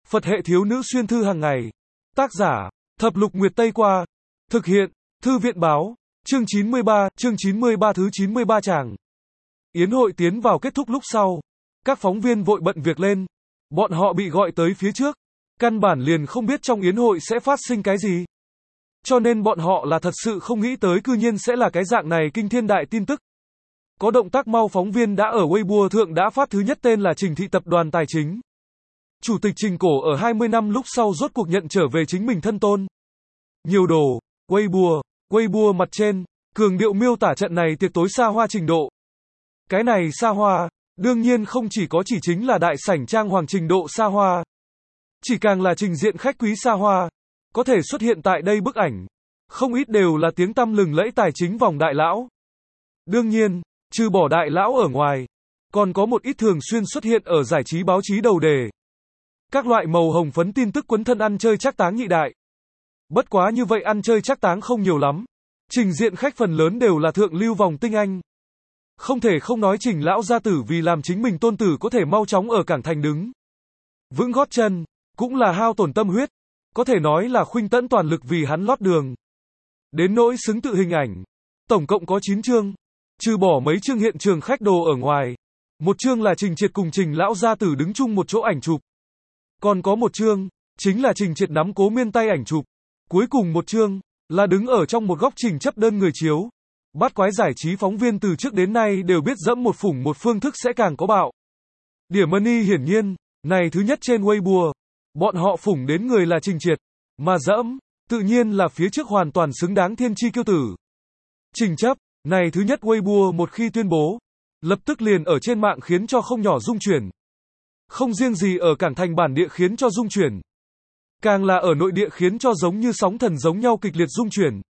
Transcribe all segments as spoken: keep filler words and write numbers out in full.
Phật hệ thiếu nữ xuyên thư hàng ngày. Tác giả, Thập Lục Nguyệt Tây Qua. Thực hiện, Thư viện Báo. Chương chín mươi ba, chương chín mươi ba thứ chín mươi ba tràng. Yến hội tiến vào kết thúc lúc sau. Các phóng viên vội bận việc lên. Bọn họ bị gọi tới phía trước. Căn bản liền không biết trong yến hội sẽ phát sinh cái gì. Cho nên bọn họ là thật sự không nghĩ tới cư nhiên sẽ là cái dạng này kinh thiên đại tin tức. Có động tác mau phóng viên đã ở Weibo thượng đã phát thứ nhất tên là Trình Thị Tập đoàn Tài chính. Chủ tịch Trình Cổ ở hai mươi năm lúc sau rốt cuộc nhận trở về chính mình thân tôn. Nhiều đồ, Weibo, Weibo mặt trên, cường điệu miêu tả trận này tiệc tối xa hoa trình độ. Cái này xa hoa, đương nhiên không chỉ có chỉ chính là đại sảnh trang hoàng trình độ xa hoa. Chỉ càng là trình diện khách quý xa hoa, có thể xuất hiện tại đây bức ảnh. Không ít đều là tiếng tăm lừng lẫy tài chính vòng đại lão. Đương nhiên, trừ bỏ đại lão ở ngoài, còn có một ít thường xuyên xuất hiện ở giải trí báo chí đầu đề. Các loại màu hồng phấn tin tức quấn thân ăn chơi trác táng nhị đại. Bất quá như vậy ăn chơi trác táng không nhiều lắm. Trình diện khách phần lớn đều là thượng lưu vòng tinh anh. Không thể không nói Trình lão gia tử vì làm chính mình tôn tử có thể mau chóng ở cảng thành đứng vững gót chân, cũng là hao tổn tâm huyết, có thể nói là khuynh tẫn toàn lực vì hắn lót đường. Đến nỗi xứng tự hình ảnh, tổng cộng có chín chương, trừ bỏ mấy chương hiện trường khách đồ ở ngoài, một chương là Trình Triệt cùng Trình lão gia tử đứng chung một chỗ ảnh chụp. Còn có một chương, chính là Trình Triệt nắm Cố Miên tay ảnh chụp. Cuối cùng một chương, là đứng ở trong một góc Trình chấp đơn người chiếu. Bát quái giải trí phóng viên từ trước đến nay đều biết dẫm một phủng một phương thức sẽ càng có bạo. Điểm money hiển nhiên, này thứ nhất trên Weibo, bọn họ phủng đến người là Trình Triệt, mà dẫm, tự nhiên là phía trước hoàn toàn xứng đáng thiên chi kiêu tử. Trình chấp, này thứ nhất Weibo một khi tuyên bố, lập tức liền ở trên mạng khiến cho không nhỏ rung chuyển. Không riêng gì ở cảng thành bản địa khiến cho rung chuyển, càng là ở nội địa khiến cho giống như sóng thần giống nhau kịch liệt rung chuyển.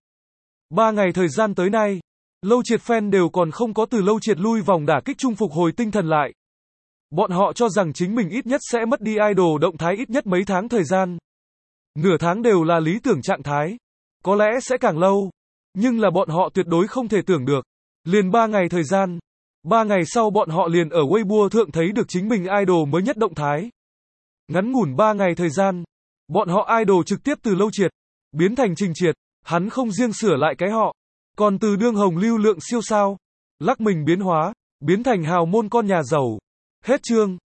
Ba ngày thời gian tới nay, Lâu Triệt fan đều còn không có từ Lâu Triệt lui vòng đả kích trung phục hồi tinh thần lại. Bọn họ cho rằng chính mình ít nhất sẽ mất đi idol động thái ít nhất mấy tháng thời gian. Nửa tháng đều là lý tưởng trạng thái. Có lẽ sẽ càng lâu. Nhưng là bọn họ tuyệt đối không thể tưởng được. Liền ba ngày thời gian. Ba ngày sau bọn họ liền ở Weibo thượng thấy được chính mình idol mới nhất động thái. Ngắn ngủn ba ngày thời gian. Bọn họ idol trực tiếp từ Lâu Triệt biến thành Trình Triệt. Hắn không riêng sửa lại cái họ, còn từ đương hồng lưu lượng siêu sao, lắc mình biến hóa, biến thành hào môn con nhà giàu. Hết chương.